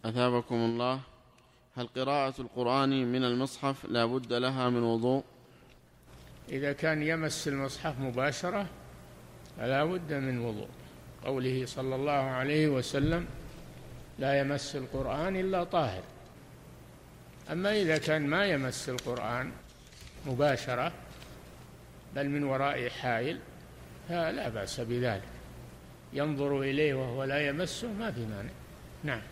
أثابكم الله. هل قراءة القرآن من المصحف لا بد لها من وضوء؟ إذا كان يمس المصحف مباشرة فلا بد من وضوء، قوله صلى الله عليه وسلم: لا يمس القرآن إلا طاهر. أما إذا كان ما يمس القرآن مباشرة بل من وراء حائل فلا بأس بذلك، ينظر إليه وهو لا يمسه ما في مانع. نعم.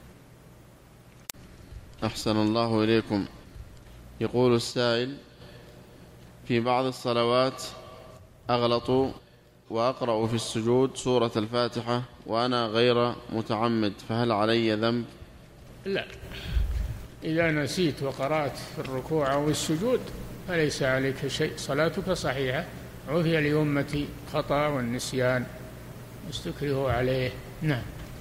أحسن الله إليكم. يقول السائل: في بعض الصلوات أغلط وأقرأ في السجود سورة الفاتحة وأنا غير متعمد، فهل علي ذنب؟ لا، إذا نسيت وقرأت في الركوع أو السجود فليس عليك شيء، صلاتك صحيحة. عفي لأمتي خطأ والنسيان استكرهوا عليه. نعم.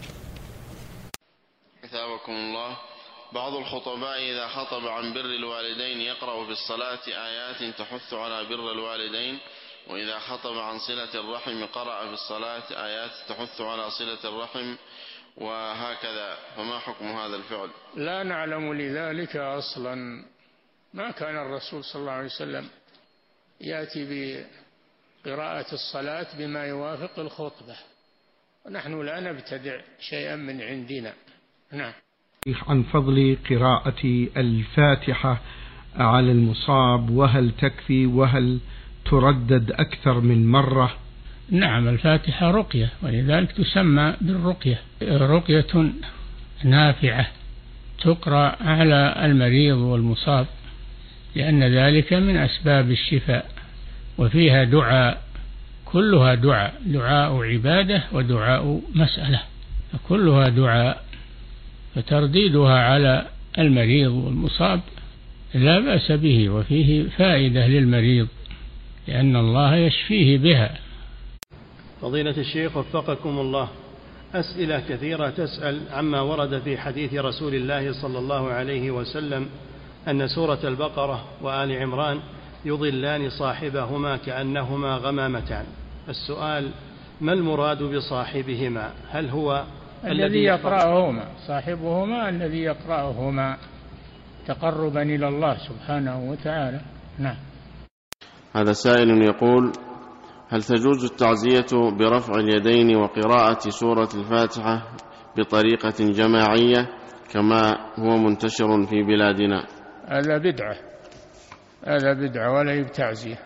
أثابكم الله. بعض الخطباء إذا خطب عن بر الوالدين يقرأ في الصلاة آيات تحث على بر الوالدين، وإذا خطب عن صلة الرحم قرأ في الصلاة آيات تحث على صلة الرحم، وهكذا، فما حكم هذا الفعل؟ لا نعلم لذلك أصلا. ما كان الرسول صلى الله عليه وسلم يأتي بقراءة الصلاة بما يوافق الخطبة، ونحن لا نبتدع شيئا من عندنا. نعم. عن فضل قراءة الفاتحة على المصاب، وهل تكفي وهل تردد أكثر من مرة؟ نعم، الفاتحة رقية، ولذلك تسمى بالرقية، رقية نافعة تقرأ على المريض والمصاب، لأن ذلك من أسباب الشفاء، وفيها دعاء، كلها دعاء، دعاء عبادة ودعاء مسألة، كلها دعاء، فترديدها على المريض والمصاب لا بأس به، وفيه فائدة للمريض لأن الله يشفيه بها. فضيلة الشيخ وفقكم الله، أسئلة كثيرة تسأل عما ورد في حديث رسول الله صلى الله عليه وسلم أن سورة البقرة وآل عمران يضلان صاحبهما كأنهما غمامتان. السؤال: ما المراد بصاحبهما؟ هل هو الذي يقرأهما، صاحبهما الذي يقرأهما تقربا إلى الله سبحانه وتعالى. نعم. هذا سائل يقول: هل تجوز التعزية برفع اليدين وقراءة سورة الفاتحة بطريقة جماعية كما هو منتشر في بلادنا؟ هذا بدعة، هذا بدعة ولا يبتعزية،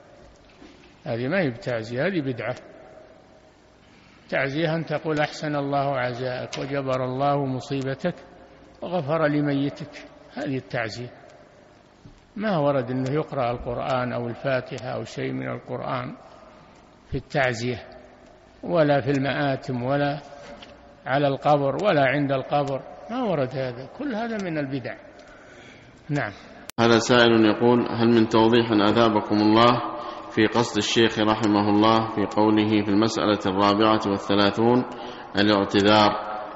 هذه ما يبتعزية، هذه بدعة. تعزيها أن تقول: أحسن الله عزاءك وجبر الله مصيبتك وغفر لميتك، هذه التعزية. ما ورد أنه يقرأ القرآن أو الفاتحة أو شيء من القرآن في التعزية، ولا في المآتم، ولا على القبر، ولا عند القبر، ما ورد هذا، كل هذا من البدع. نعم. هذا سائل يقول: هل من توضيح أثابكم الله في قصد الشيخ رحمه الله في قوله في المسألة 34 الاعتذار؟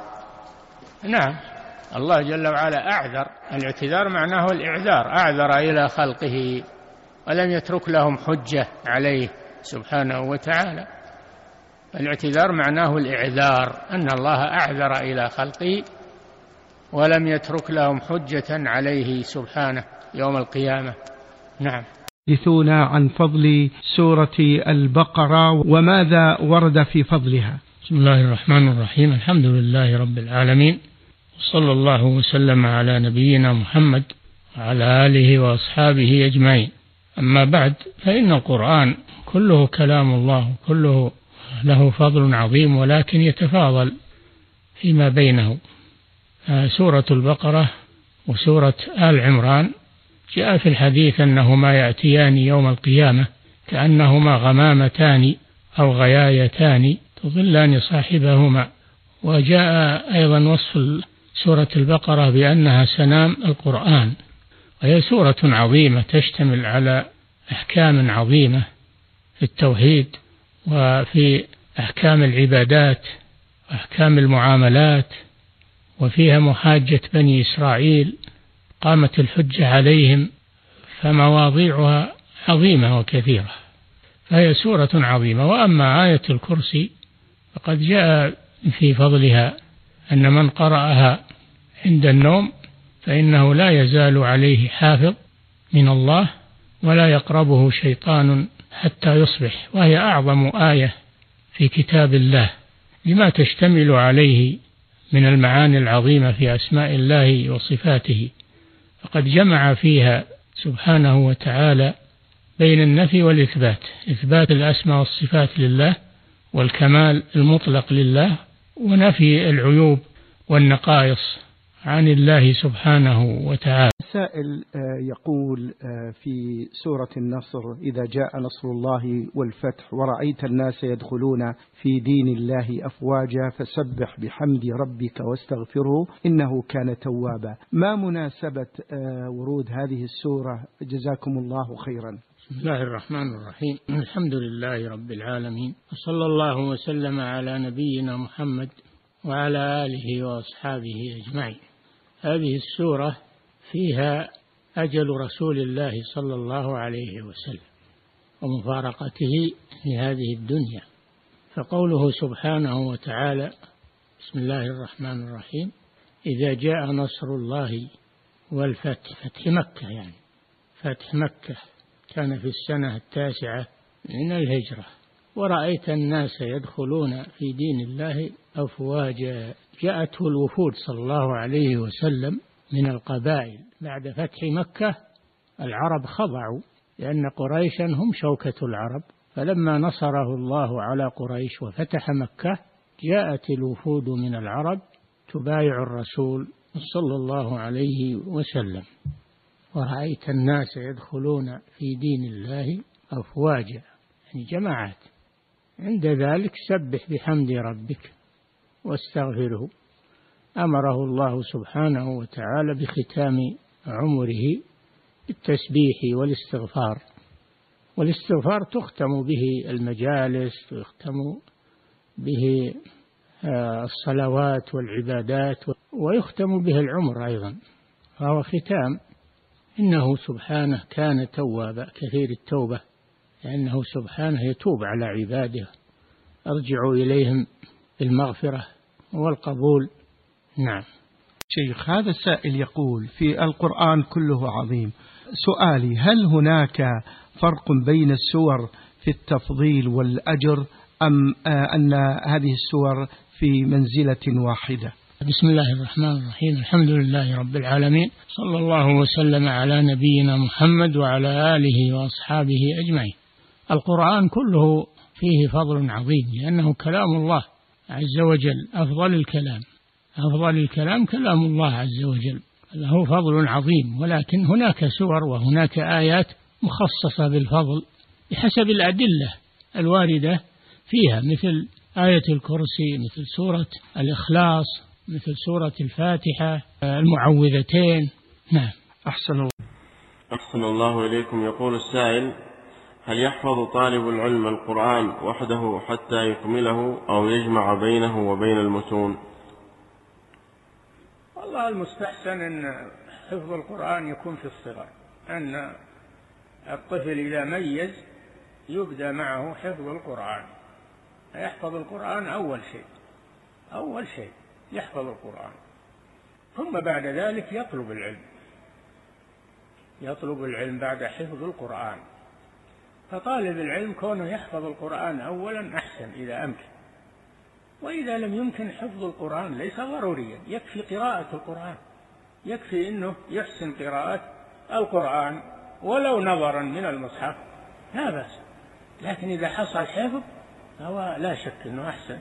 نعم، الله جل وعلا أعذر، الاعتذار معناه الإعذار، أعذر إلى خلقه ولم يترك لهم حجة عليه سبحانه وتعالى. الاعتذار معناه الإعذار، أن الله أعذر إلى خلقه ولم يترك لهم حجة عليه سبحانه يوم القيامة. نعم. حدثونا عن فضل سورة البقرة وماذا ورد في فضلها. بسم الله الرحمن الرحيم، الحمد لله رب العالمين، وصلى الله وسلم على نبينا محمد وعلى آله وأصحابه أجمعين. أما بعد، فإن القرآن كله كلام الله، كله له فضل عظيم، ولكن يتفاضل فيما بينه. سورة البقرة وسورة آل عمران جاء في الحديث أنهما يأتيان يوم القيامة كأنهما غمامتان أو غيايتان تظلان صاحبهما. وجاء أيضا وصف سورة البقرة بأنها سنام القرآن، وهي سورة عظيمة تشتمل على أحكام عظيمة في التوحيد وفي أحكام العبادات وأحكام المعاملات، وفيها محاجة بني إسرائيل، قامت الحجة عليهم، فمواضيعها عظيمة وكثيرة، فهي سورة عظيمة. وأما آية الكرسي فقد جاء في فضلها أن من قرأها عند النوم فإنه لا يزال عليه حافظ من الله ولا يقربه شيطان حتى يصبح، وهي أعظم آية في كتاب الله لما تشتمل عليه من المعاني العظيمة في أسماء الله وصفاته، فقد جمع فيها سبحانه وتعالى بين النفي والإثبات، إثبات الأسماء والصفات لله والكمال المطلق لله، ونفي العيوب والنقائص عن الله سبحانه وتعالى. سائل يقول في سورة النصر: إذا جاء نصر الله والفتح ورأيت الناس يدخلون في دين الله أفواجا فسبح بحمد ربك واستغفره إنه كان توابا. ما مناسبة ورود هذه السورة؟ جزاكم الله خيرا. بسم الله الرحمن الرحيم، الحمد لله رب العالمين، وصلى الله وسلم على نبينا محمد وعلى آله وأصحابه أجمعين. هذه السورة فيها أجل رسول الله صلى الله عليه وسلم ومفارقته في هذه الدنيا، فقوله سبحانه وتعالى: بسم الله الرحمن الرحيم، إذا جاء نصر الله والفتح، فتح مكة، يعني فتح مكة كان في السنة 9 من الهجرة، ورأيت الناس يدخلون في دين الله أفواجا. جاءته الوفود صلى الله عليه وسلم من القبائل بعد فتح مكة. العرب خضعوا لأن قريشا هم شوكة العرب، فلما نصره الله على قريش وفتح مكة جاءت الوفود من العرب تبايع الرسول صلى الله عليه وسلم. ورأيت الناس يدخلون في دين الله أفواجا، يعني جماعات. عند ذلك سبح بحمد ربك واستغفره. أمره الله سبحانه وتعالى بختام عمره بالتسبيح والاستغفار، والاستغفار تختم به المجالس، تختم به الصلوات والعبادات، ويختم به العمر أيضا، فهو ختام. إنه سبحانه كان توابا، كثير التوبة، لأنه سبحانه يتوب على عباده، أرجعوا إليهم بالمغفرة والقبول. نعم. شيخ، هذا السائل يقول: في القرآن كله عظيم، سؤالي: هل هناك فرق بين السور في التفضيل والأجر، أم أن هذه السور في منزلة واحدة؟ بسم الله الرحمن الرحيم، الحمد لله رب العالمين، صلى الله وسلم على نبينا محمد وعلى آله وأصحابه أجمعين. القرآن كله فيه فضل عظيم، لأنه كلام الله عز وجل، أفضل الكلام كلام الله عز وجل، له فضل عظيم. ولكن هناك سور وهناك آيات مخصصة بالفضل بحسب الأدلة الواردة فيها، مثل آية الكرسي، مثل سورة الإخلاص، مثل سورة الفاتحة، المعوذتين. نعم. أحسن الله إليكم. يقول السائل: هل يحفظ طالب العلم القرآن وحده حتى يكمله، أو يجمع بينه وبين المتون؟ والله المستحسن أن حفظ القرآن يكون في الصغر، أن الطفل إذا ميز يبدأ معه حفظ القرآن، يحفظ القرآن أول شيء يحفظ القرآن، ثم بعد ذلك يطلب العلم بعد حفظ القرآن. فطالب العلم كونه يحفظ القرآن أولا أحسن إذا أمكن، وإذا لم يمكن حفظ القرآن ليس ضروريا، يكفي قراءة القرآن، يكفي أنه يحسن قراءة القرآن ولو نظرا من المصحف لا بأس. لكن إذا حصل حفظ فهو لا شك أنه أحسن،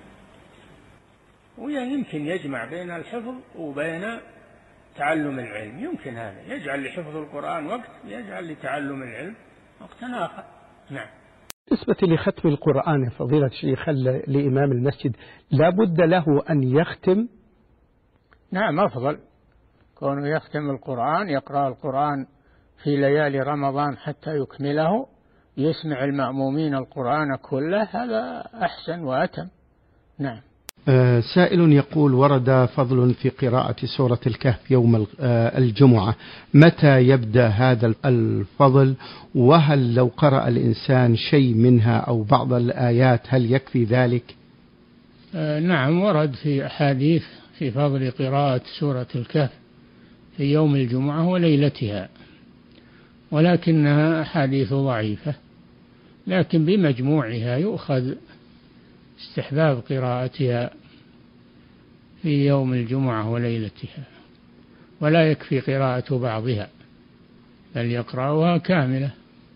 ويمكن يجمع بين الحفظ وبين تعلم العلم، يمكن هذا، يجعل لحفظ القرآن وقت، يجعل لتعلم العلم وقتا آخر. نعم. بالنسبة لختم القرآن يا فضيلة الشيخ، لإمام المسجد لا بد له أن يختم؟ نعم، أفضل كونه يختم القرآن، يقرأ القرآن في ليالي رمضان حتى يكمله، يسمع المأمومين القرآن كله، هذا أحسن وأتم. نعم. سائل يقول: ورد فضل في قراءة سورة الكهف يوم الجمعة، متى يبدأ هذا الفضل؟ وهل لو قرأ الإنسان شيء منها أو بعض الآيات هل يكفي ذلك؟ نعم، ورد في أحاديث في فضل قراءة سورة الكهف في يوم الجمعة وليلتها، ولكنها أحاديث ضعيفة، لكن بمجموعها يؤخذ استحباب قراءتها في يوم الجمعة وليلتها، ولا يكفي قراءة بعضها، بل يقرأها كاملة،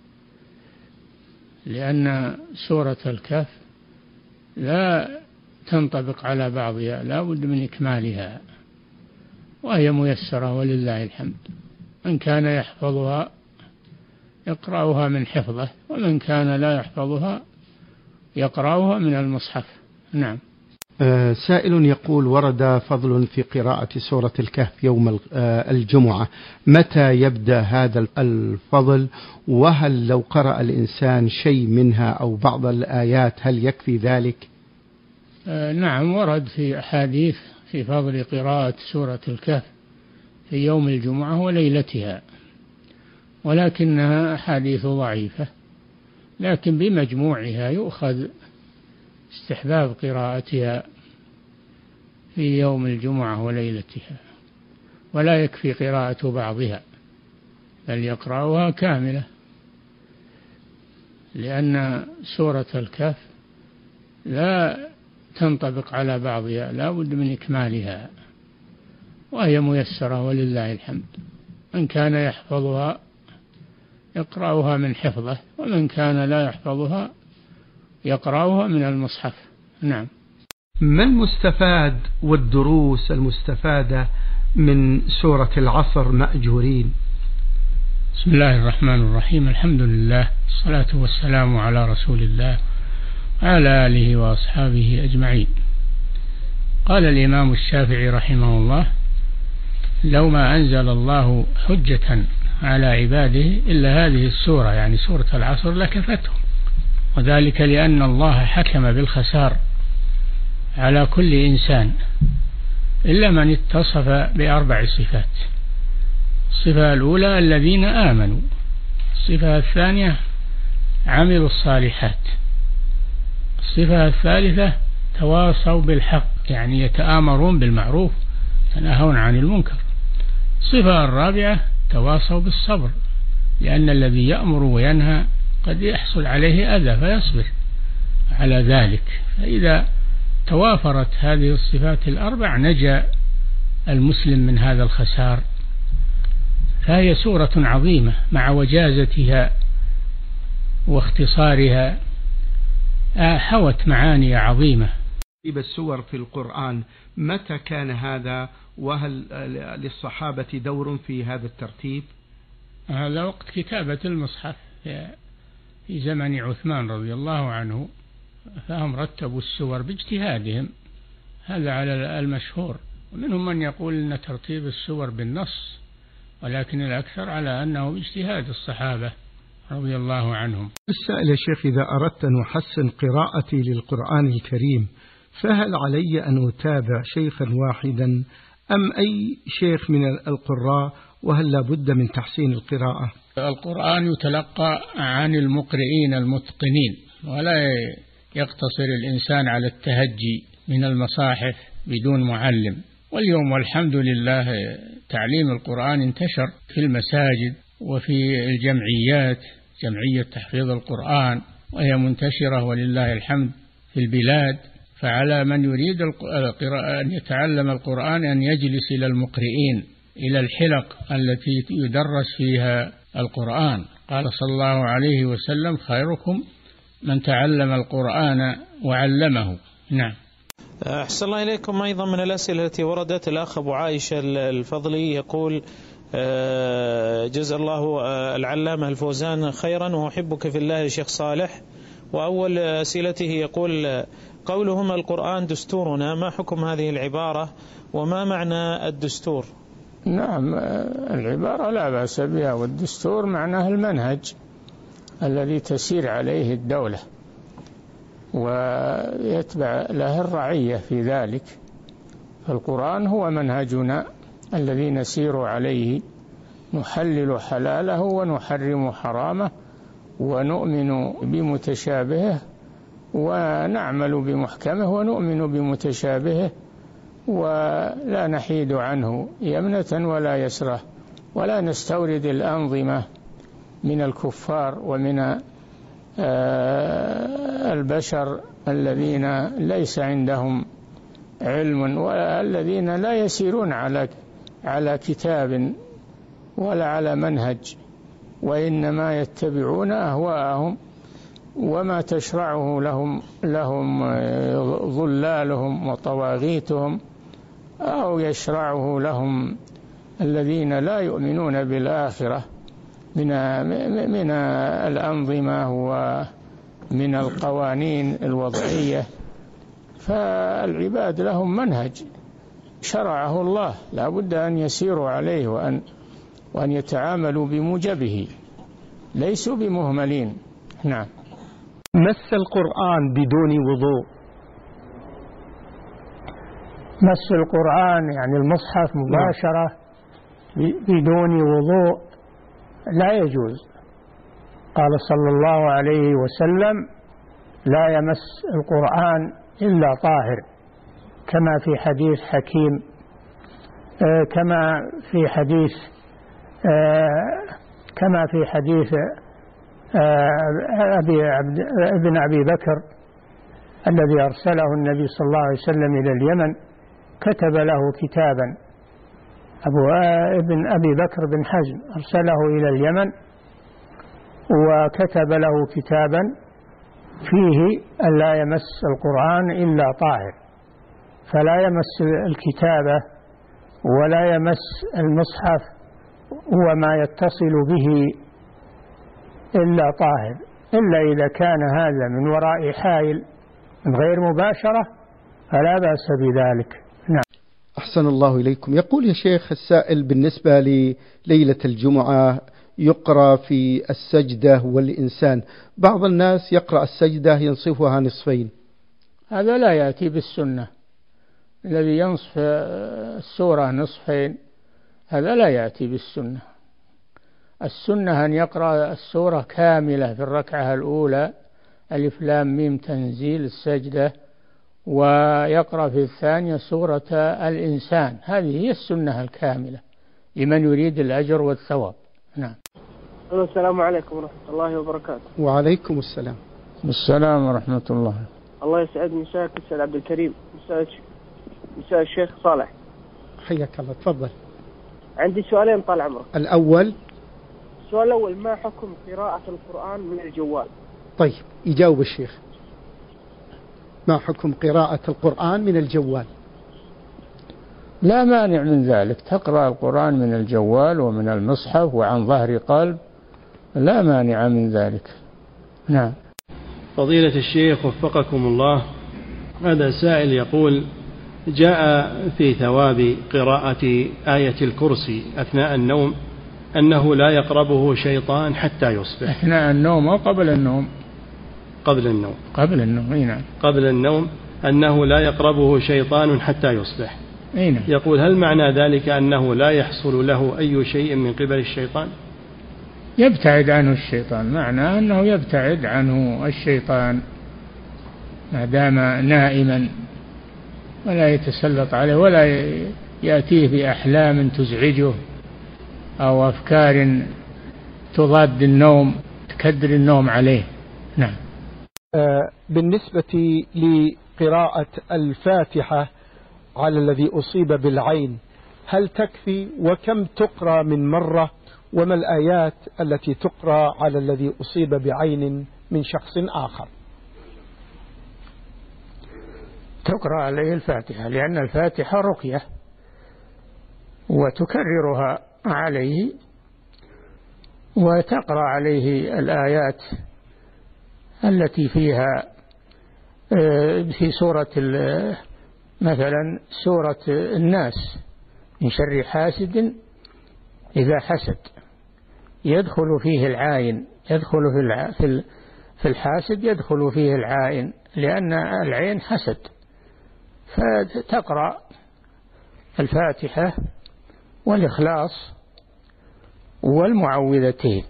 لأن سورة الكهف لا تنطبق على بعضها، لا بد من إكمالها، وهي ميسرة ولله الحمد. من كان يحفظها يقرأها من حفظه، ومن كان لا يحفظها يقرأها من المصحف. نعم. سائل يقول: ورد فضل في قراءة سورة الكهف يوم الجمعة، متى يبدأ هذا الفضل؟ وهل لو قرأ الإنسان شيء منها أو بعض الآيات هل يكفي ذلك؟ نعم، ورد في أحاديث في فضل قراءة سورة الكهف في يوم الجمعة وليلتها، ولكنها أحاديث ضعيفة، لكن بمجموعها يؤخذ استحباب قراءتها في يوم الجمعة وليلتها، ولا يكفي قراءة بعضها، بل يقرأها كاملة، لأن سورة الكهف لا تنطبق على بعضها، لا بد من إكمالها، وهي ميسرة ولله الحمد. من كان يحفظها يقرأها من حفظه، ومن كان لا يحفظها يقرأها من المصحف. نعم. ما المستفاد والدروس المستفادة من سورة العصر مأجورين؟ بسم الله الرحمن الرحيم، الحمد لله، الصلاة والسلام على رسول الله وعلى آله وأصحابه أجمعين. قال الإمام الشافعي رحمه الله: لو ما أنزل الله حجة على عباده إلا هذه السورة، يعني سورة العصر، لكفتهم، وذلك لأن الله حكم بالخسار على كل إنسان إلا من اتصف بأربع صفات. الصفة الأولى الذين آمنوا، الصفة الثانية عملوا الصالحات، الصفة الثالثة تواصوا بالحق، يعني يتآمرون بالمعروف يتناهون عن المنكر، الصفة الرابعة تواصوا بالصبر، لأن الذي يأمر وينهى قد يحصل عليه أذى فيصبر على ذلك، فإذا توافرت هذه الصفات الأربع نجا المسلم من هذا الخسار. فهي سورة عظيمة مع وجازتها واختصارها، حوت معاني عظيمة. السور في القرآن متى كان هذا؟ وهل للصحابة دور في هذا الترتيب؟ هذا وقت كتابة المصحف في زمن عثمان رضي الله عنه، فهم رتبوا السور باجتهادهم، هذا على المشهور، ومنهم من يقول أن ترتيب السور بالنص، ولكن الأكثر على أنه باجتهاد الصحابة رضي الله عنهم. السائل: يا شيخ، إذا أردت أن أحسن قراءتي للقرآن الكريم فهل علي أن أتابع شيخا واحدا أم أي شيخ من القراء، وهل لا بد من تحسين القراءة؟ القرآن يتلقى عن المقرئين المتقنين، ولا يقتصر الإنسان على التهجي من المصاحف بدون معلم. واليوم والحمد لله تعليم القرآن انتشر في المساجد وفي الجمعيات، جمعية تحفيظ القرآن، وهي منتشرة ولله الحمد في البلاد. فعلى من يريد أن يتعلم القرآن أن يجلس إلى المقرئين، إلى الحلق التي يدرس فيها القرآن. قال صلى الله عليه وسلم: خيركم من تعلم القرآن وعلمه. نعم. أحسن الله إليكم. أيضا من الأسئلة التي وردت، الأخ أبو عائشة الفضلي يقول: جزا الله العلامة الفوزان خيرا، وأحبك في الله يا شيخ صالح. وأول أسئلته يقول: قولهما القرآن دستورنا، ما حكم هذه العبارة وما معنى الدستور؟ نعم، العبارة لا بأس بها، والدستور معناه المنهج الذي تسير عليه الدولة ويتبع له الرعية في ذلك. فالقرآن هو منهجنا الذي نسير عليه، نحلل حلاله ونحرم حرامه، ونؤمن بمتشابهه ونعمل بمحكمه، ونؤمن بمتشابهه ولا نحيد عنه يمنة ولا يسرة، ولا نستورد الأنظمة من الكفار ومن البشر الذين ليس عندهم علم، والذين لا يسيرون على كتاب ولا على منهج، وإنما يتبعون أهواءهم وما تشرعه لهم ظلالهم وطواغيتهم، أو يشرعه لهم الذين لا يؤمنون بالآخرة من الأنظمة ومن القوانين الوضعية. فالعباد لهم منهج شرعه الله، لا بد أن يسيروا عليه وأن يتعاملوا بموجبه، ليسوا بمهملين. نعم. مس القرآن بدون وضوء. مس القرآن يعني المصحف مباشرة بدون وضوء لا يجوز. قال صلى الله عليه وسلم: لا يمس القرآن إلا طاهر، كما في حديث حكيم، كما في حديث ابن أبي بكر الذي أرسله النبي صلى الله عليه وسلم إلى اليمن، كتب له كتابا. ابن أبي بكر بن حزم أرسله إلى اليمن وكتب له كتابا فيه أن لا يمس القرآن إلا طاهر، فلا يمس الكتابة ولا يمس المصحف وما يتصل به إلا طاهر، إلا إذا كان هذا من وراء حائل من غير مباشرة فلا بأس بذلك. نعم. أحسن الله إليكم. يقول يا شيخ السائل: بالنسبة لليلة الجمعة يقرأ في السجدة والإنسان، بعض الناس يقرأ السجدة ينصفها نصفين، هذا لا يأتي بالسنة. الذي ينصف السورة نصفين هذا لا يأتي بالسنة. السنة أن يقرأ السورة كاملة في الركعة الأولى، ألف لام ميم تنزيل السجدة، ويقرأ في الثانية سورة الإنسان. هذه هي السنة الكاملة لمن يريد الأجر والثواب. نعم. السلام عليكم ورحمة الله وبركاته. وعليكم السلام. السلام ورحمة الله. الله يسعد مساك أستاذ عبد الكريم، مساء الشيخ صالح. حياك الله، تفضل. عندي سؤالين طال عمرك. السؤال الأول: ما حكم قراءة القرآن من الجوال؟ طيب، يجاوب الشيخ. ما حكم قراءة القرآن من الجوال؟ لا مانع من ذلك، تقرأ القرآن من الجوال ومن المصحف وعن ظهر قلب، لا مانع من ذلك. نعم. فضيلة الشيخ وفقكم الله، هذا سائل يقول: جاء في ثواب قراءة آية الكرسي أثناء النوم أنه لا يقربه شيطان حتى يصبح. أثناء النوم أو قبل النوم؟ قبل النوم. قبل النوم. نعم. قبل النوم أنه لا يقربه شيطان حتى يصبح. نعم. يقول: هل معنى ذلك أنه لا يحصل له أي شيء من قبل الشيطان؟ يبتعد عنه الشيطان، معناه أنه يبتعد عنه الشيطان ما دام نائما، ولا يتسلط عليه ولا يأتيه بأحلام تزعجه أو أفكار تضاد النوم تكدر النوم عليه. نعم. بالنسبة لقراءة الفاتحة على الذي أصيب بالعين، هل تكفي؟ وكم تقرأ من مرة؟ وما الآيات التي تقرأ على الذي أصيب بعين من شخص آخر؟ تقرأ عليه الفاتحة، لأن الفاتحة رقية، وتكررها عليه، وتقرأ عليه الآيات التي فيها في سورة مثلا سورة الناس: من شر حاسد إذا حسد، يدخل فيه العائن، يدخل في الحاسد يدخل فيه العائن، لأن العين حسد. فتقرأ الفاتحة والإخلاص والمعوذتين،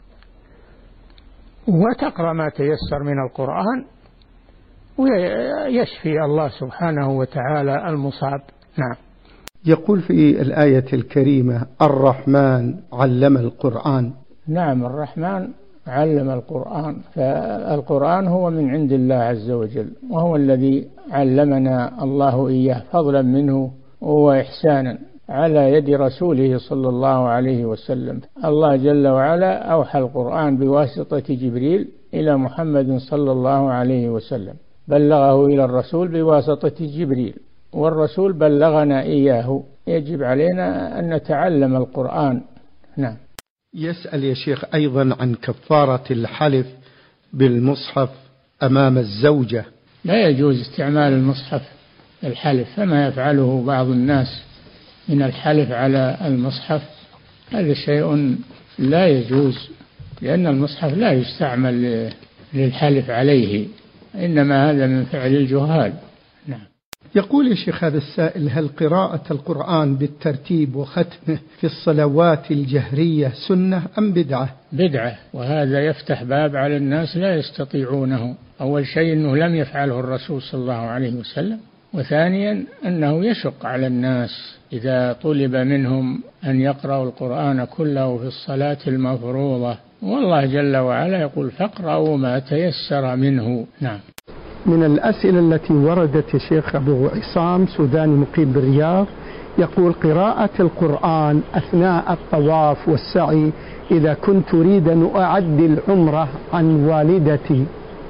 وتقرأ ما تيسر من القرآن، ويشفي الله سبحانه وتعالى المصاب. نعم. يقول في الآية الكريمة الرحمن علم القرآن. نعم، الرحمن علم القرآن، فالقرآن هو من عند الله عز وجل، وهو الذي علمنا الله إياه فضلا منه وإحسانا على يد رسوله صلى الله عليه وسلم. الله جل وعلا أوحى القرآن بواسطة جبريل إلى محمد صلى الله عليه وسلم، بلغه إلى الرسول بواسطة جبريل، والرسول بلغنا إياه. يجب علينا أن نتعلم القرآن. نعم. يسأل يا شيخ أيضا عن كفارة الحلف بالمصحف أمام الزوجة. لا يجوز استعمال المصحف الحلف، فما يفعله بعض الناس من الحلف على المصحف هذا شيء لا يجوز، لأن المصحف لا يستعمل للحلف عليه، إنما هذا من فعل الجهال. نعم. يقول يا شيخ هذا السائل: هل قراءة القرآن بالترتيب وختمه في الصلوات الجهرية سنة أم بدعة؟ بدعة، وهذا يفتح باب على الناس لا يستطيعونه. أول شيء أنه لم يفعله الرسول صلى الله عليه وسلم، وثانيا أنه يشق على الناس إذا طلب منهم أن يقرأوا القرآن كله في الصلاة المفروضة، والله جل وعلا يقول فاقرأوا ما تيسر منه. نعم. من الأسئلة التي وردت يا شيخ أبو عصام سوداني مقيم بالرياض، يقول: قراءة القرآن أثناء الطواف والسعي إذا كنت أريد أن أعدي العمرة عن والدتي.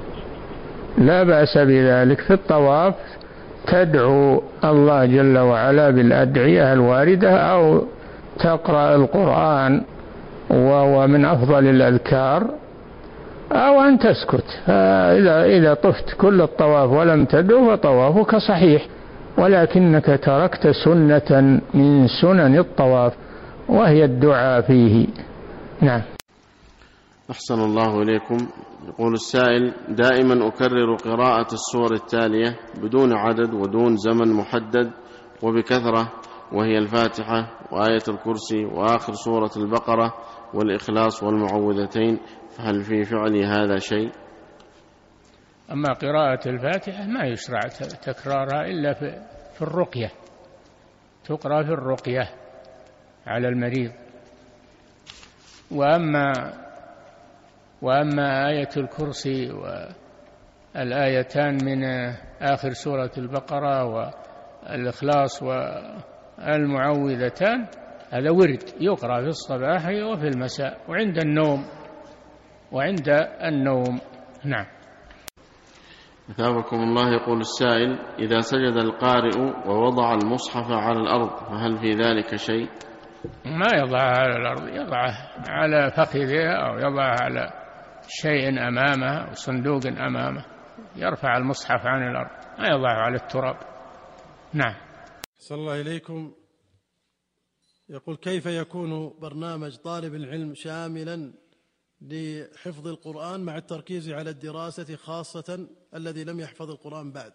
لا بأس بذلك. في الطواف تدعو الله جل وعلا بالأدعية الواردة، أو تقرأ القرآن وهو من أفضل الأذكار، أو أن تسكت. إذا طفت كل الطواف ولم تدعو فطوافك صحيح، ولكنك تركت سنة من سنن الطواف وهي الدعاء فيه. نعم. أحسن الله إليكم. يقول السائل: دائما أكرر قراءة السور التالية بدون عدد ودون زمن محدد وبكثرة، وهي الفاتحة وآية الكرسي وآخر سورة البقرة والإخلاص والمعوذتين، فهل في فعلي هذا شيء؟ أما قراءة الفاتحة ما يشرع تكرارها إلا في الرقية، تقرأ في الرقية على المريض. وأما آية الكرسي والآيتان من آخر سورة البقرة والإخلاص والمعوذتان هذا ورد يقرأ في الصباح وفي المساء وعند النوم. نعم. أثابكم الله. يقول السائل: إذا سجد القارئ ووضع المصحف على الأرض فهل في ذلك شيء؟ ما يضعه على الأرض، يضعه على فخذه أو يضعه على شيء أمامه أو صندوق أمامه، يرفع المصحف عن الأرض، ما يضعه على التراب. نعم. صلى الله إليكم. يقول: كيف يكون برنامج طالب العلم شاملا لحفظ القرآن مع التركيز على الدراسة، خاصة الذي لم يحفظ القرآن بعد؟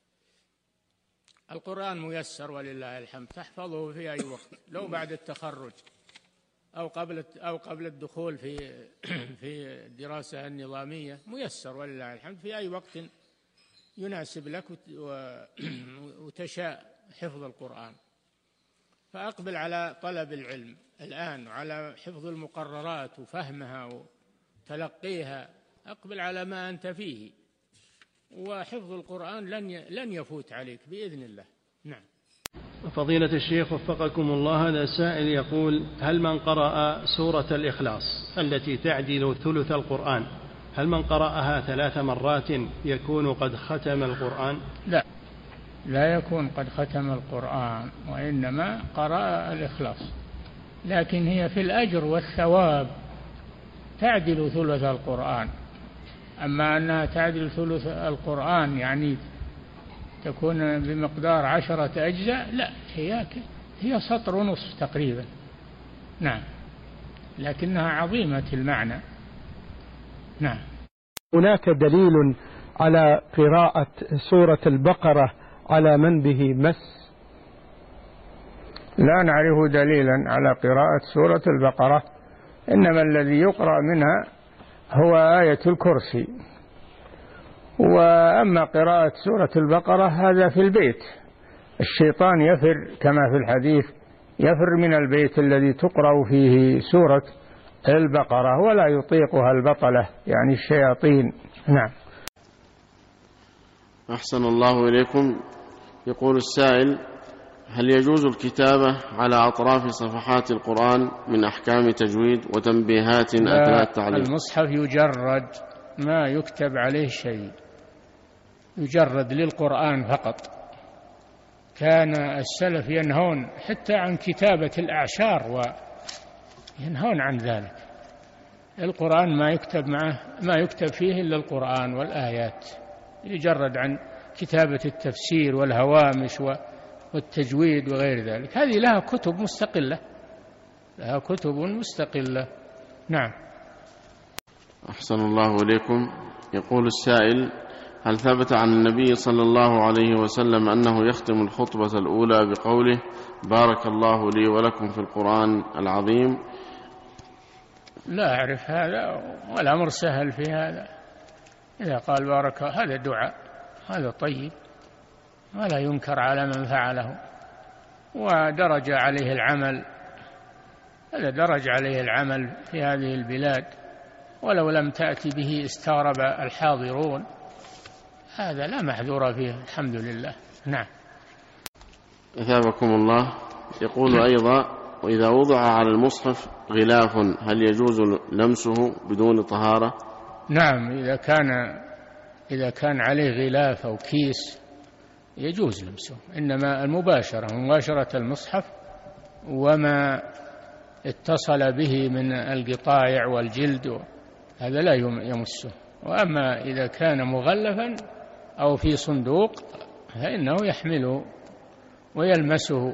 القرآن ميسر ولله الحمد، تحفظه في أي وقت، لو بعد التخرج أو قبل الدخول في الدراسة النظامية، ميسر ولله الحمد في أي وقت يناسب لك وتشاء حفظ القرآن. فأقبل على طلب العلم الآن وعلى حفظ المقررات وفهمها وتلقيها، أقبل على ما أنت فيه، وحفظ القرآن لن يفوت عليك بإذن الله. نعم. فضيلة الشيخ وفقكم الله، هذا سائل يقول: هل من قرأ سورة الإخلاص التي تعدل ثلث القرآن، هل من قرأها 3 مرات يكون قد ختم القرآن؟ لا يكون قد ختم القرآن، وإنما قرأ الإخلاص، لكن هي في الأجر والثواب تعدل ثلث القرآن. أما أنها تعدل ثلث القرآن يعني تكون بمقدار 10 أجزاء، لا، هي سطر ونصف تقريبا. نعم، لكنها عظيمة المعنى. نعم. هناك دليل على قراءة سورة البقرة على من به مس؟ لا نعرف دليلا على قراءة سورة البقرة، إنما الذي يقرأ منها هو آية الكرسي. وأما قراءة سورة البقرة هذا في البيت، الشيطان يفر كما في الحديث، يفر من البيت الذي تقرأ فيه سورة البقرة ولا يطيقها البطلة يعني الشياطين. نعم. أحسن الله إليكم. يقول السائل: هل يجوز الكتابة على أطراف صفحات القرآن من أحكام تجويد وتنبيهات أثناء التعليم؟ المصحف يجرد، ما يكتب عليه شيء، يجرد للقرآن فقط. كان السلف ينهون حتى عن كتابة الأعشار وينهون عن ذلك. القرآن ما يكتب فيه إلا القرآن والآيات، يجرد عن كتابة التفسير والهوامش والتجويد وغير ذلك. هذه لها كتب مستقلة. نعم. أحسن الله إليكم. يقول السائل: هل ثبت عن النبي صلى الله عليه وسلم أنه يختم الخطبة الأولى بقوله: بارك الله لي ولكم في القرآن العظيم؟ لا أعرف هذا، والأمر سهل في هذا. إذا قال بارك، هذا دعاء، هذا طيب ولا ينكر على من فعله، ودرج عليه العمل، هذا درج عليه العمل في هذه البلاد، ولو لم تأتي به استغرب الحاضرون. هذا لا محذور فيه، الحمد لله. نعم. أثابكم الله. يقول أيضا: وإذا وضع على المصحف غلاف هل يجوز لمسه بدون طهارة؟ نعم، إذا كان عليه غلاف أو كيس يجوز لمسه، إنما مباشرة المصحف وما اتصل به من القطايع والجلد هذا لا يمسه. وأما إذا كان مغلفا أو في صندوق فإنه يحمله ويلمسه،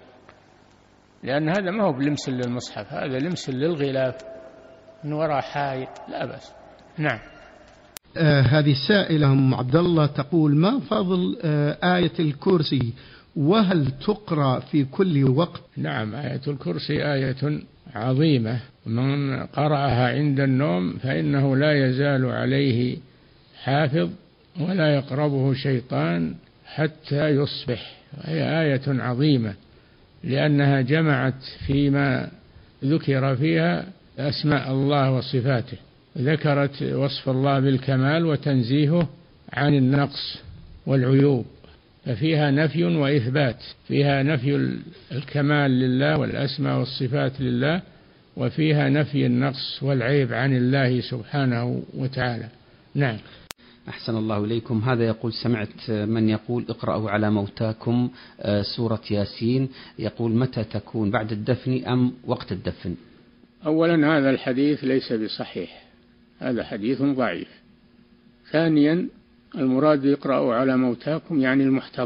لأن هذا ما هو بلمس للمصحف، هذا لمس للغلاف من وراء حائط، لا بأس. نعم. هذه السائلة أم عبد الله تقول: ما فضل آية الكرسي، وهل تقرأ في كل وقت؟ نعم، آية الكرسي آية عظيمة، من قرأها عند النوم فإنه لا يزال عليه حافظ ولا يقربه شيطان حتى يصبح. هي آية عظيمة لأنها جمعت فيما ذكر فيها أسماء الله وصفاته، ذكرت وصف الله بالكمال وتنزيهه عن النقص والعيوب، ففيها نفي وإثبات، فيها نفي الكمال لله والأسماء والصفات لله، وفيها نفي النقص والعيب عن الله سبحانه وتعالى. نعم. أحسن الله إليكم. هذا يقول: سمعت من يقول اقرأوا على موتاكم سورة ياسين، يقول متى تكون، بعد الدفن أم وقت الدفن؟ أولا هذا الحديث ليس بصحيح، هذا حديث ضعيف. ثانيا المراد يقرأوا على موتاكم يعني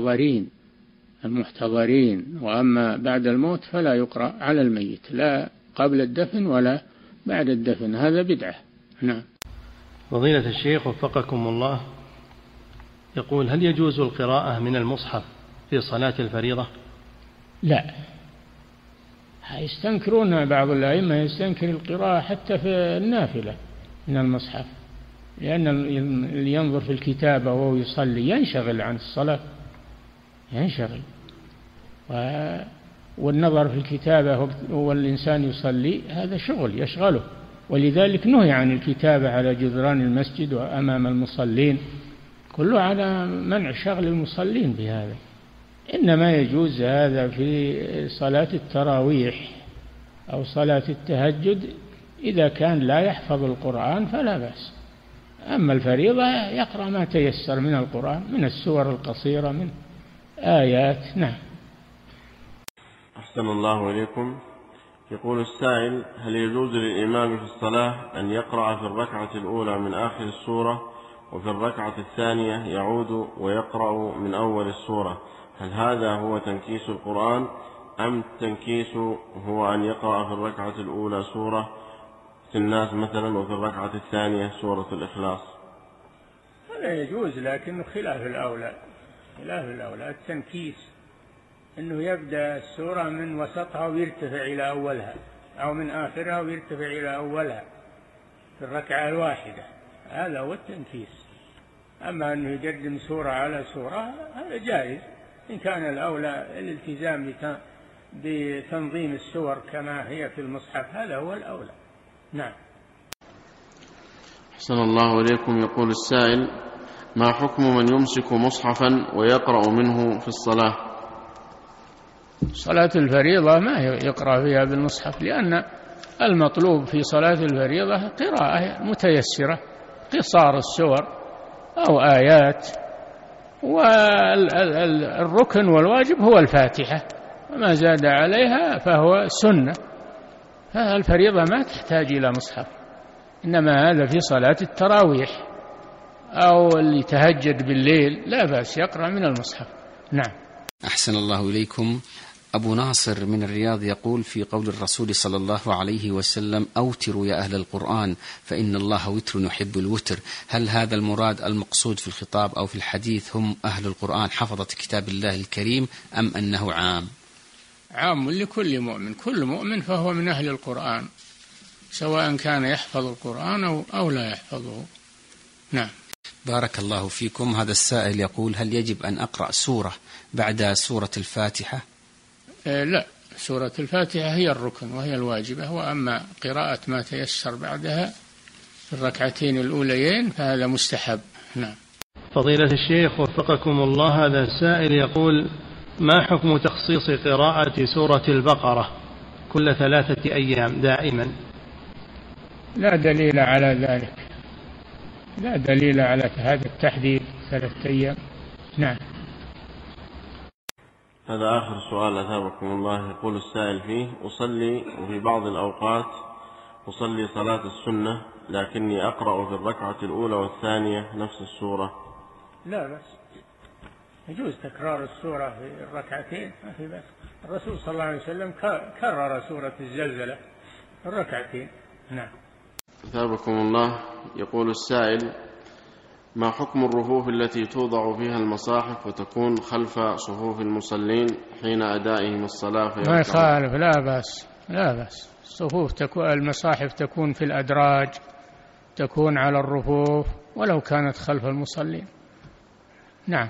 المحتضرين، وأما بعد الموت فلا يقرأ على الميت، لا قبل الدفن ولا بعد الدفن، هذا بدعة. نعم. فضيلة الشيخ وفقكم الله، يقول: هل يجوز القراءة من المصحف في صلاة الفريضة؟ لا، يستنكرون، بعض الأئمة يستنكر القراءة حتى في النافلة من المصحف، لأن اللي ينظر في الكتابة وهو يصلي ينشغل عن الصلاة، ينشغل، والنظر في الكتابة والإنسان يصلي هذا شغل يشغله، ولذلك نهي عن الكتابة على جدران المسجد وأمام المصلين، كله على منع شغل المصلين بهذا. إنما يجوز هذا في صلاة التراويح أو صلاة التهجد إذا كان لا يحفظ القرآن فلا بأس. أما الفريضة يقرأ ما تيسر من القرآن، من السور القصيرة، من آيات. نعم. أحسن الله إليكم. يقول السائل: هل يجوز للإمام في الصلاة أن يقرأ في الركعة الأولى من آخر السورة، وفي الركعة الثانية يعود ويقرأ من أول السورة؟ هل هذا هو تنكيس القرآن، أم التنكيس هو أن يقرأ في الركعة الأولى سورة الناس مثلا، وفي الركعة الثانية سورة الإخلاص؟ هذا يجوز، لكنه خلاف الأولى. التنكيس أنه يبدأ السورة من وسطها ويرتفع إلى أولها، أو من آخرها ويرتفع إلى أولها في الركعة الواحدة، هذا هو التنكيس. أما أنه يقدم سورة على سورة هذا جائز، إن كان الأولى الالتزام بتنظيم السور كما هي في المصحف هذا هو الأولى. نعم. أحسن الله إليكم. يقول السائل: ما حكم من يمسك مصحفا ويقرأ منه في الصلاة؟ صلاة الفريضة ما يقرأ فيها بالمصحف، لأن المطلوب في صلاة الفريضة قراءة متيسرة، قصار السور أو آيات، والركن والواجب هو الفاتحة، وما زاد عليها فهو سنة. فالفريضة ما تحتاج إلى مصحف، إنما هذا في صلاة التراويح أو اللي يتهجد بالليل لا بأس يقرأ من المصحف. نعم. أحسن الله إليكم. أبو ناصر من الرياض يقول: في قول الرسول صلى الله عليه وسلم: أوتروا يا أهل القرآن فإن الله وتر يحب الوتر، هل هذا المراد المقصود في الخطاب أو في الحديث هم أهل القرآن حفظة كتاب الله الكريم، أم أنه عام؟ عام لكل مؤمن، كل مؤمن فهو من أهل القرآن، سواء كان يحفظ القرآن أو لا يحفظه. نعم. بارك الله فيكم. هذا السائل يقول: هل يجب أن أقرأ سورة بعد سورة الفاتحة؟ لا، سورة الفاتحة هي الركن وهي الواجبة، وأما قراءة ما تيسر بعدها في الركعتين الأوليين فهذا مستحب. نعم. فضيلة الشيخ وفقكم الله، هذا السائل يقول: ما حكم تخصيص قراءة سورة البقرة كل 3 أيام دائما؟ لا دليل على ذلك، لا دليل على هذا التحديد 3 أيام. نعم. هذا آخر سؤال أثابكم الله. يقول السائل فيه: أصلي وفي بعض الأوقات أصلي صلاة السنة، لكني أقرأ في الركعة الأولى والثانية نفس السورة. لا بس، يجوز تكرار السورة في الركعتين، ما في بس. الرسول صلى الله عليه وسلم كرر سورة الزلزلة في الركعتين. نعم. أثابكم الله. يقول السائل: ما حكم الرفوف التي توضع فيها المصاحف وتكون خلف صفوف المصلين حين أدائهم الصلاة؟ ما يخالف، لا بأس، لا بأس. المصاحف تكون في الأدراج، تكون على الرفوف ولو كانت خلف المصلين. نعم.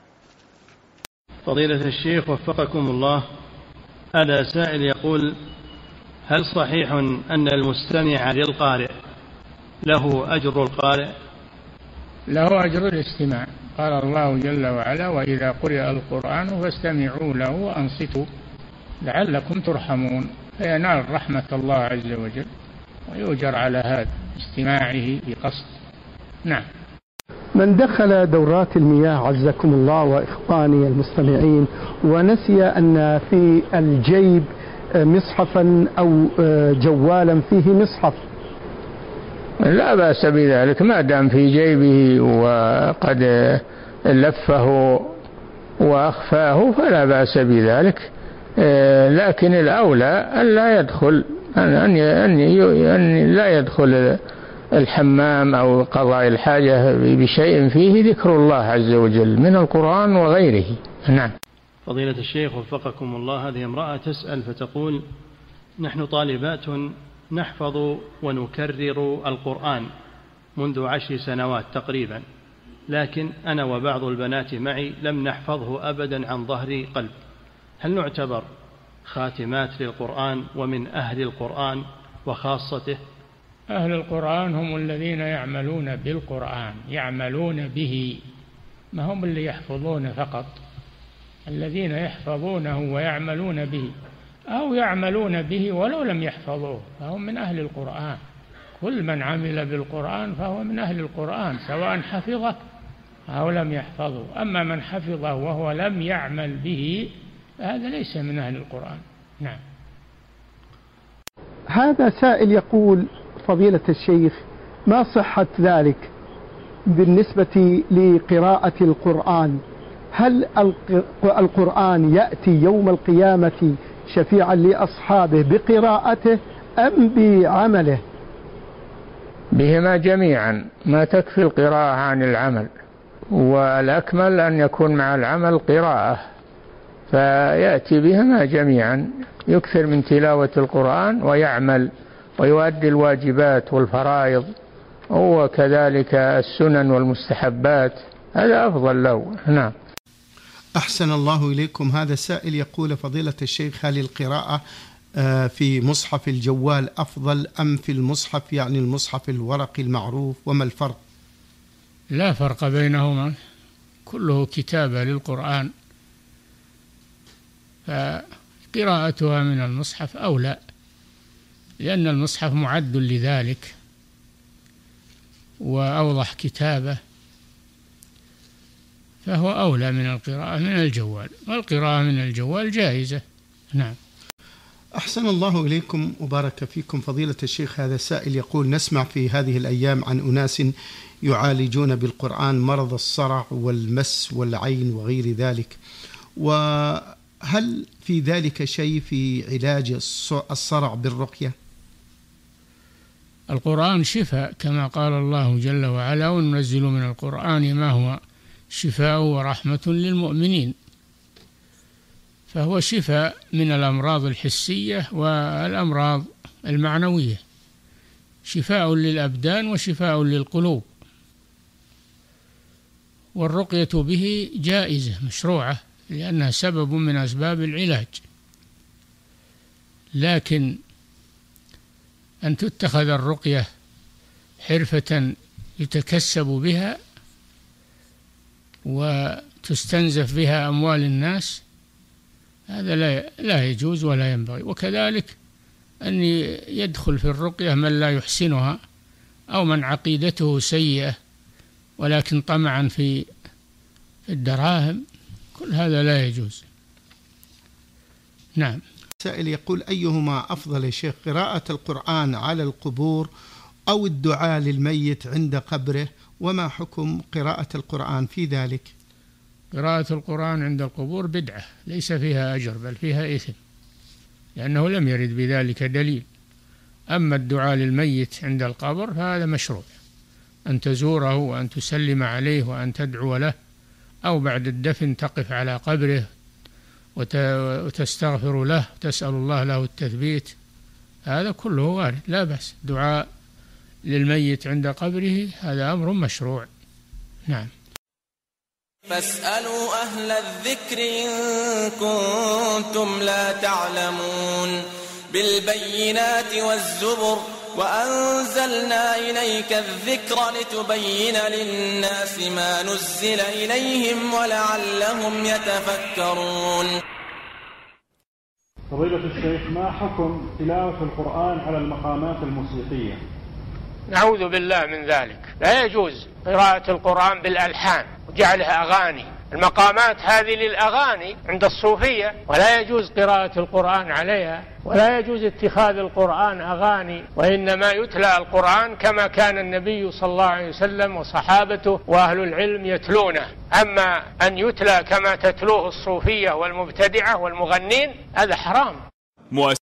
فضيلة الشيخ وفقكم الله، هذا سائل يقول: هل صحيح أن المستمع للقارئ له أجر القارئ؟ له أجر الاستماع. قال الله جل وعلا: وإذا قرئ القرآن فاستمعوا له وأنصتوا لعلكم ترحمون، فينال رحمة الله عز وجل ويؤجر على هذا استماعه بقصد. نعم. من دخل دورات المياه عزكم الله وإخواني المستمعين ونسي أن في الجيب مصحفا أو جوالا فيه مصحف، لا بأس بذلك ما دام في جيبه وقد لفه وأخفاه فلا بأس بذلك، لكن الأولى أن لا يدخل أن لا يدخل الحمام أو قضاء الحاجة بشيء فيه ذكر الله عز وجل من القرآن وغيره. نعم. فضيلة الشيخ وفقكم الله، هذه امرأة تسأل فتقول: نحن طالبات نحفظ ونكرر القرآن منذ 10 سنوات تقريبا، لكن أنا وبعض البنات معي لم نحفظه أبدا عن ظهر قلب، هل نعتبر خاتمات للقرآن ومن أهل القرآن وخاصته؟ أهل القرآن هم الذين يعملون بالقرآن، يعملون به، ما هم اللي يحفظون فقط، الذين يحفظونه ويعملون به أو يعملون به ولو لم يحفظوه فهم من أهل القرآن. كل من عمل بالقرآن فهو من أهل القرآن سواء حفظه أو لم يحفظه. أما من حفظه وهو لم يعمل به هذا ليس من أهل القرآن. نعم. هذا سائل يقول: فضيلة الشيخ، ما صحة ذلك بالنسبة لقراءة القرآن؟ هل القرآن يأتي يوم القيامة شفيعا لأصحابه بقراءته أم بعمله؟ بهما جميعا، ما تكفي القراءة عن العمل، والأكمل أن يكون مع العمل قراءة، فيأتي بهما جميعا، يكثر من تلاوة القرآن ويعمل ويؤدي الواجبات والفرائض وكذلك السنن والمستحبات، هذا أفضل له. نعم. أحسن الله إليكم. هذا سائل يقول: فضيلة الشيخ، هل القراءة في مصحف الجوال أفضل أم في المصحف، يعني المصحف الورقي المعروف، وما الفرق؟ لا فرق بينهما، كله كتابة للقرآن، فقراءتها من المصحف أولى، لأن المصحف معد لذلك وأوضح كتابة، فهو أولى من القراءة من الجوال، والقراءة من الجوال جائزة. نعم. أحسن الله إليكم وبارك فيكم. فضيلة الشيخ، هذا سائل يقول: نسمع في هذه الأيام عن أناس يعالجون بالقرآن مرض الصرع والمس والعين وغير ذلك، وهل في ذلك شيء في علاج الصرع بالرقية؟ القرآن شفاء كما قال الله جل وعلا: وننزل من القرآن ما هو شفاء ورحمة للمؤمنين، فهو شفاء من الأمراض الحسية والأمراض المعنوية، شفاء للأبدان وشفاء للقلوب، والرقية به جائزة مشروعة لأنها سبب من أسباب العلاج، لكن أن تتخذ الرقية حرفة يتكسب بها وتستنزف بها أموال الناس، هذا لا يجوز ولا ينبغي. وكذلك أن يدخل في الرقية من لا يحسنها أو من عقيدته سيئة ولكن طمعا في الدراهم، كل هذا لا يجوز. نعم. سائل يقول: أيهما أفضل يا شيخ، قراءة القرآن على القبور أو الدعاء للميت عند قبره، وما حكم قراءة القرآن في ذلك؟ قراءة القرآن عند القبور بدعة ليس فيها أجر بل فيها إثم، لأنه لم يرد بذلك دليل. أما الدعاء للميت عند القبر فهذا مشروع، أن تزوره وأن تسلم عليه وأن تدعو له، أو بعد الدفن تقف على قبره وتستغفر له، تسأل الله له التثبيت، هذا كله وارد لا بأس. دعاء للميت عند قبره هذا أمر مشروع. نعم. فاسألوا أهل الذكر إن كنتم لا تعلمون. بالبينات والزبر وأنزلنا إليك الذكر لتبين للناس ما نزل إليهم ولعلهم يتفكرون. فضيلة الشيخ، ما حكم تلاوة القرآن على المقامات الموسيقية؟ نعوذ بالله من ذلك، لا يجوز قراءة القرآن بالألحان وجعلها أغاني، المقامات هذه للأغاني عند الصوفية، ولا يجوز قراءة القرآن عليها، ولا يجوز اتخاذ القرآن أغاني، وإنما يتلى القرآن كما كان النبي صلى الله عليه وسلم وصحابته وأهل العلم يتلونه. أما أن يتلى كما تتلوه الصوفية والمبتدعة والمغنين هذا حرام.